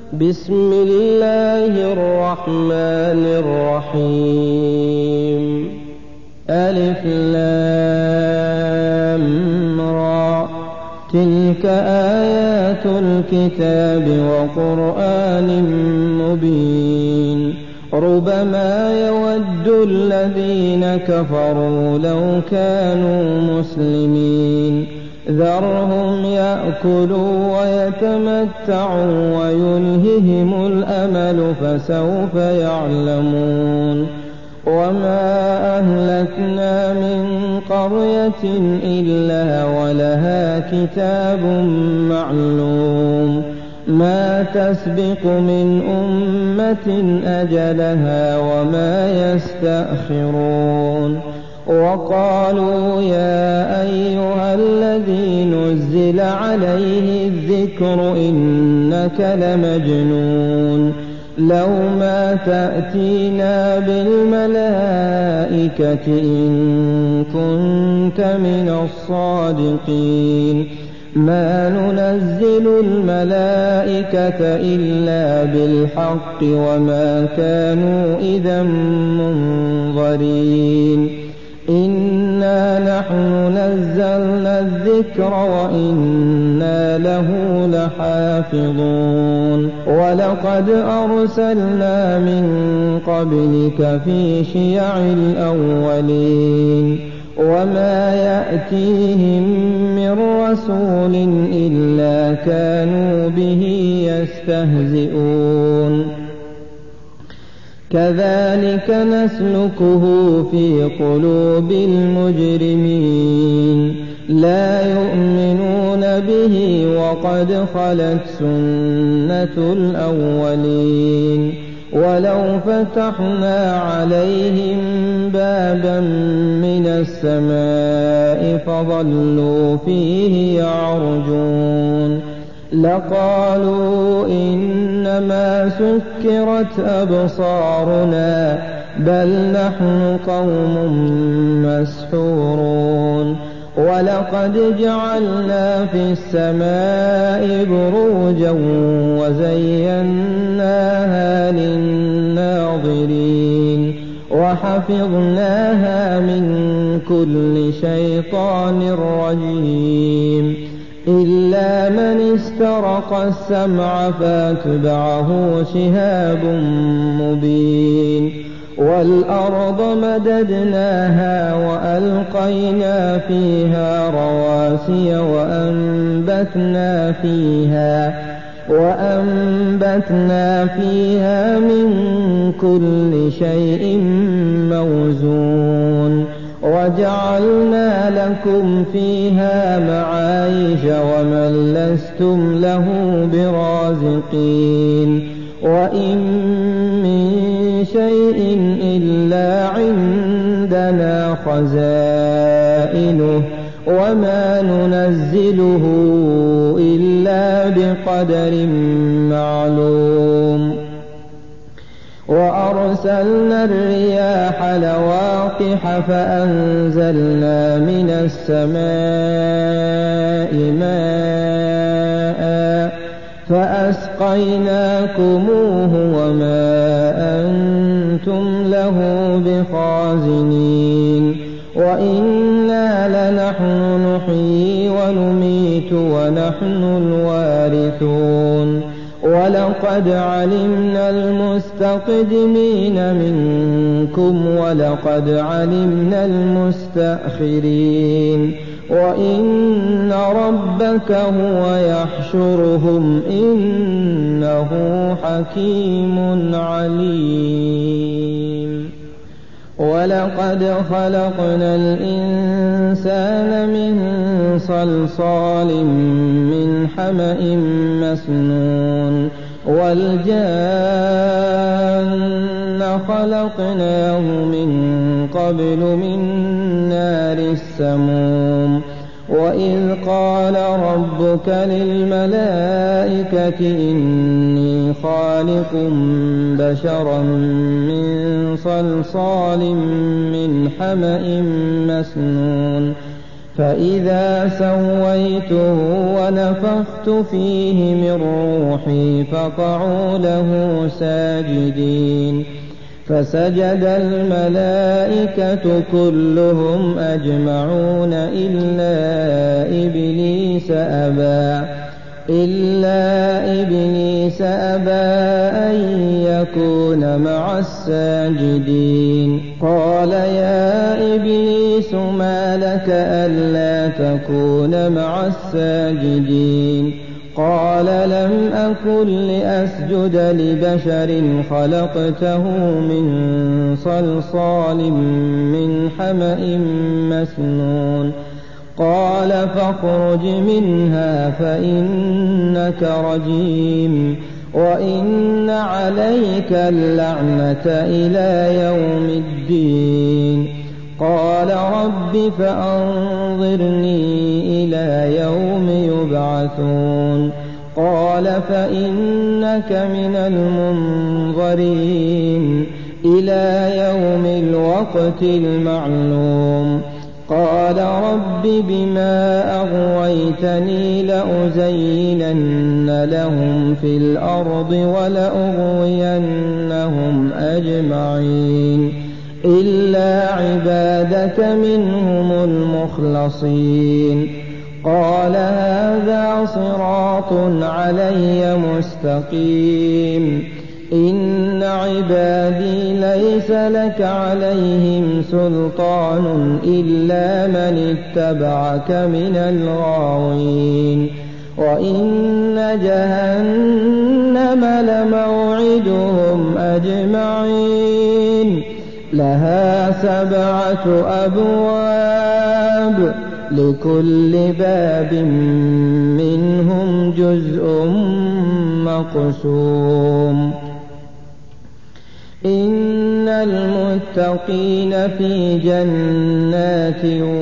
بسم الله الرحمن الرحيم. ألف لام را. تلك آيات الكتاب وقرآن مبين. ربما يود الذين كفروا لو كانوا مسلمين. ذرهم يأكلوا ويتمتعوا ويلههم الأمل فسوف يعلمون. وما أهلكنا من قرية إلا ولها كتاب معلوم. ما تسبق من أمة أجلها وما يستأخرون. وقالوا يا أيها الذي نزل عليه الذكر إنك لمجنون. لو ما تأتينا بالملائكة إن كنت من الصادقين. ما ننزل الملائكة إلا بالحق وما كانوا إذا منظرين. إنا نحن نزلنا الذكر وإنا له لحافظون. ولقد أرسلنا من قبلك في شيع الأولين. وما يأتيهم من رسول إلا كانوا به يستهزئون. كذلك نسلكه في قلوب المجرمين. لا يؤمنون به وقد خلت سنة الأولين. ولو فتحنا عليهم بابا من السماء فظلوا فيه يعرجون لقالوا إنما سكرت أبصارنا بل نحن قوم مسحورون. ولقد جعلنا في السماء بروجا وزيناها للناظرين وحفظناها من كل شيطان رجيم إلا من استرق السمع فاتبعه شهاب مبين. والأرض مددناها وألقينا فيها رواسي وأنبتنا فيها من كل شيء موزون. وجعلنا لكم فيها معايش ومن لستم له برازقين. وإن من شيء إلا عندنا خزائنه وما ننزله إلا بقدر معلوم. وأرسلنا الرياح لواقح فأنزلنا من السماء ماء فأسقيناكموه وما أنتم له بخازنين. وإنا لنحن نحيي ونميت ونحن الوارثون. ولقد علمنا المستقدمين منكم ولقد علمنا المستأخرين. وإن ربك هو يحشرهم إنه حكيم عليم. ولقد خلقنا الإنسان من صلصال من حمأ مسنون. والجان خلقناه من قبل من نار السموم. وإذ قال ربك للملائكة إني خالق بشرا من صلصال من حمأ مسنون فإذا سويته ونفخت فيه من روحي فقعوا له ساجدين فسجد الملائكة كلهم أجمعون إلا إبليس أبى أن يكون مع الساجدين. قال يا إبليس ما لك ألا تكون مع الساجدين؟ قال لم أكن لأسجد لبشر خلقته من صلصال من حمأ مسنون. قال فاخرج منها فإنك رجيم وإن عليك اللعنة إلى يوم الدين. قال رب فأنظرني إلى يوم يبعثون. قال فإنك من المنظرين إلى يوم الوقت المعلوم. قال رب بما أغويتني لأزينن لهم في الأرض ولأغوينهم أجمعين إلا عبادك منهم المخلصين. قال هذا صراط علي مستقيم. إن عبادي ليس لك عليهم سلطان إلا من اتبعك من الغاوين. وإن جهنم لموعدهم أجمعين لها 7 أبواب لكل باب منهم جزء مقسوم. إن المتقين في جنات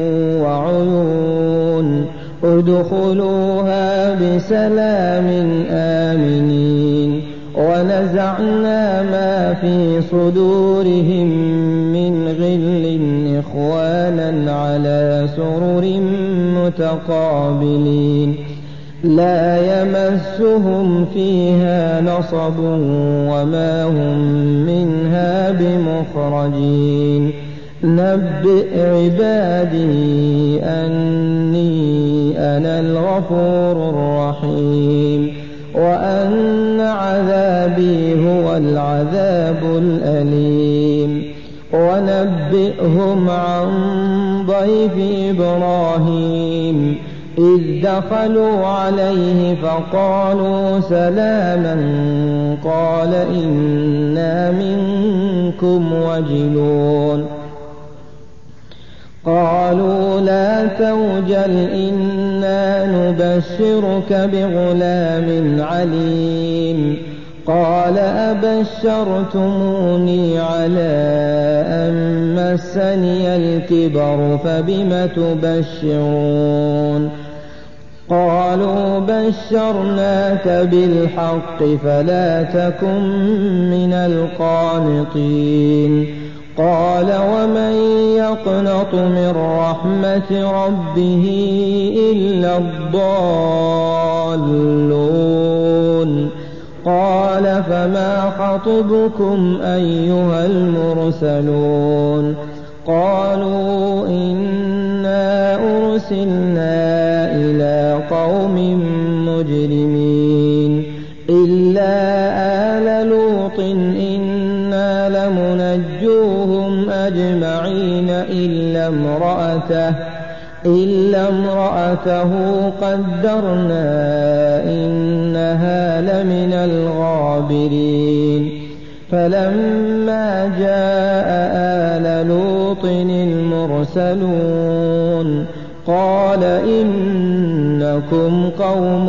وعيون ادخلوها بسلام آمنين. ونزعنا ما في صدورهم من غل إخوانا على سرر متقابلين لا يمسهم فيها نصب وما هم منها بمخرجين. نبئ عبادي أني أنا الغفور الرحيم وأن عذابي هو العذاب الأليم. ونبئهم عن ضيف إبراهيم إذ دخلوا عليه فقالوا سلاما قال إنا منكم وجلون. قالوا لا توجل إنا نبشرك بغلام عليم. قال أبشرتموني على أن مسني الكبر فبم تبشرون؟ قالوا بشرناك بالحق فلا تكن من القانطين. قال ومن يقنط من رحمة ربه إلا الضالون. قال فما خطبكم أيها المرسلون؟ قالوا إنا أرسلنا إلى قوم مجرمين إلا آل لوط إنا لمنجوهم أجمعين إلا امرأته قدرنا إنها لمن الغابرين. فلما جاء آل لوط المرسلون قال إنكم قوم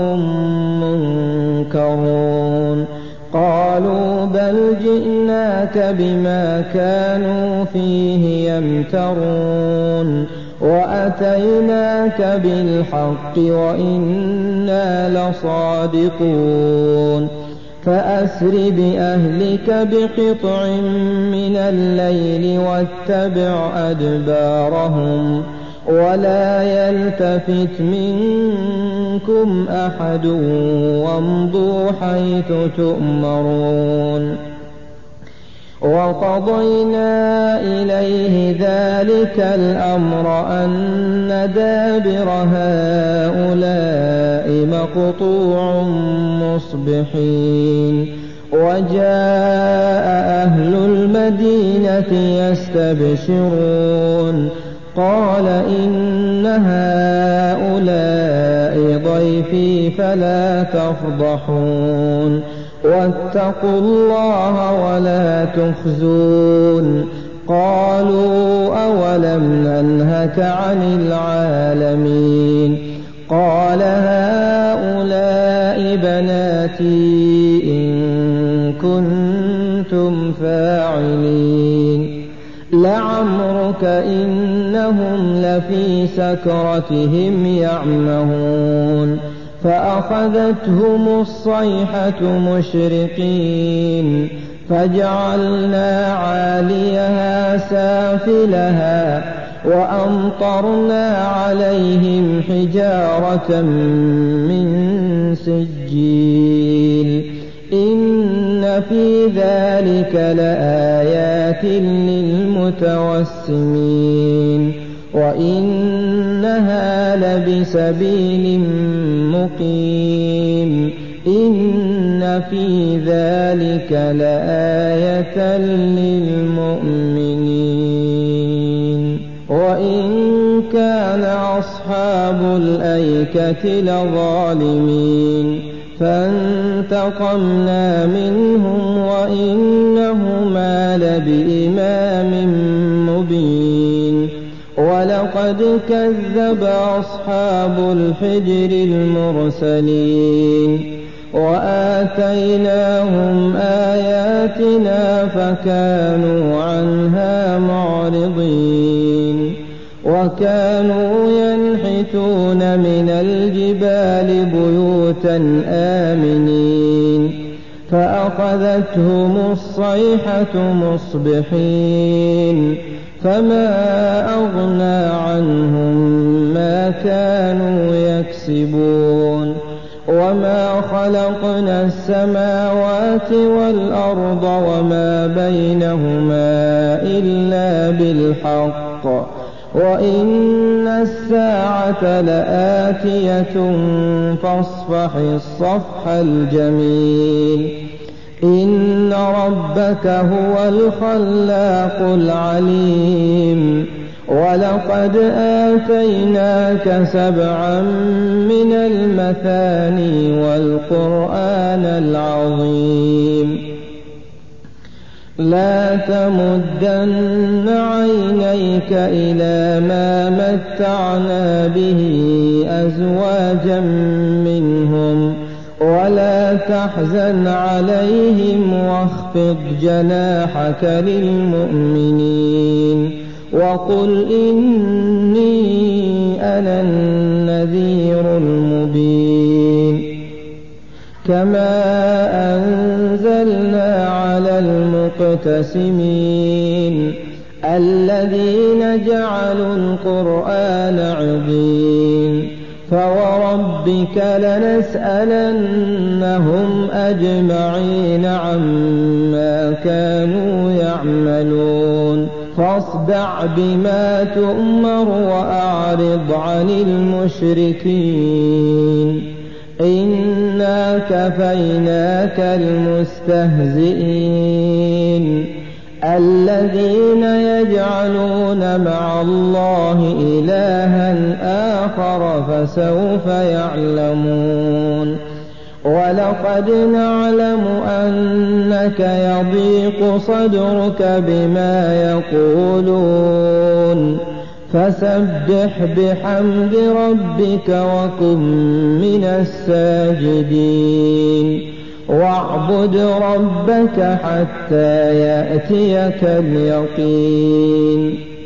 منكرون. قالوا بل جئناك بما كانوا فيه يمترون وأتيناك بالحق وإنا لصادقون. فأسر بأهلك بقطع من الليل واتبع أدبارهم ولا يلتفت منكم أحد وامضوا حيث تؤمرون وقضينا إليه ذلك الأمر أن دابر هؤلاء مقطوع مصبحين وجاء أهل المدينة يستبشرون قال إن هؤلاء ضيفي فلا تفضحون واتقوا الله ولا تخزون قالوا أولم ننهك عن العالمين قال هؤلاء بناتي إن كنتم فاعلين لعمرك إنهم لفي سكرتهم يعمهون فأخذتهم الصيحة مشرقين فجعلنا عاليها سافلها وأمطرنا عليهم حجارة من سجيل إن في ذلك لآيات للمتوسمين وإنها لبسبيل مقيم إن في ذلك لآية للمؤمنين وإن كان أصحاب الأيكة لظالمين فانتقمنا منهم وإنهما لبإمام مبين ولقد كذب أصحاب الحجر المرسلين وآتيناهم آياتنا فكانوا عنها معرضين وكانوا ينحتون من الجبال بيوتا آمنين فأخذتهم الصيحة مصبحين فما أغنى عنهم ما كانوا يكسبون وما خلقنا السماوات والأرض وما بينهما إلا بالحق وإن الساعة لآتية فاصفح الصفح الجميل إن ربك هو الخلاق العليم ولقد آتيناك 7 من المثاني والقرآن العظيم لا تمدن عينيك إلى ما متعنا به أزواجا منهم ولا تحزن عليهم واخفض جناحك للمؤمنين وقل إني أنا النذير المبين كما أنزلنا على المقتسمين الذين جعلوا القرآن عضين فوربك لنسألنهم أجمعين عما كانوا يعملون فاصدع بما تؤمر وأعرض عن المشركين إنا كفيناك المستهزئين الذين يجعلون مع الله إلها آخر فسوف يعلمون ولقد نعلم أنك يضيق صدرك بما يقولون فسبح بحمد ربك وكن من الساجدين واعبد ربك حتى يأتيك اليقين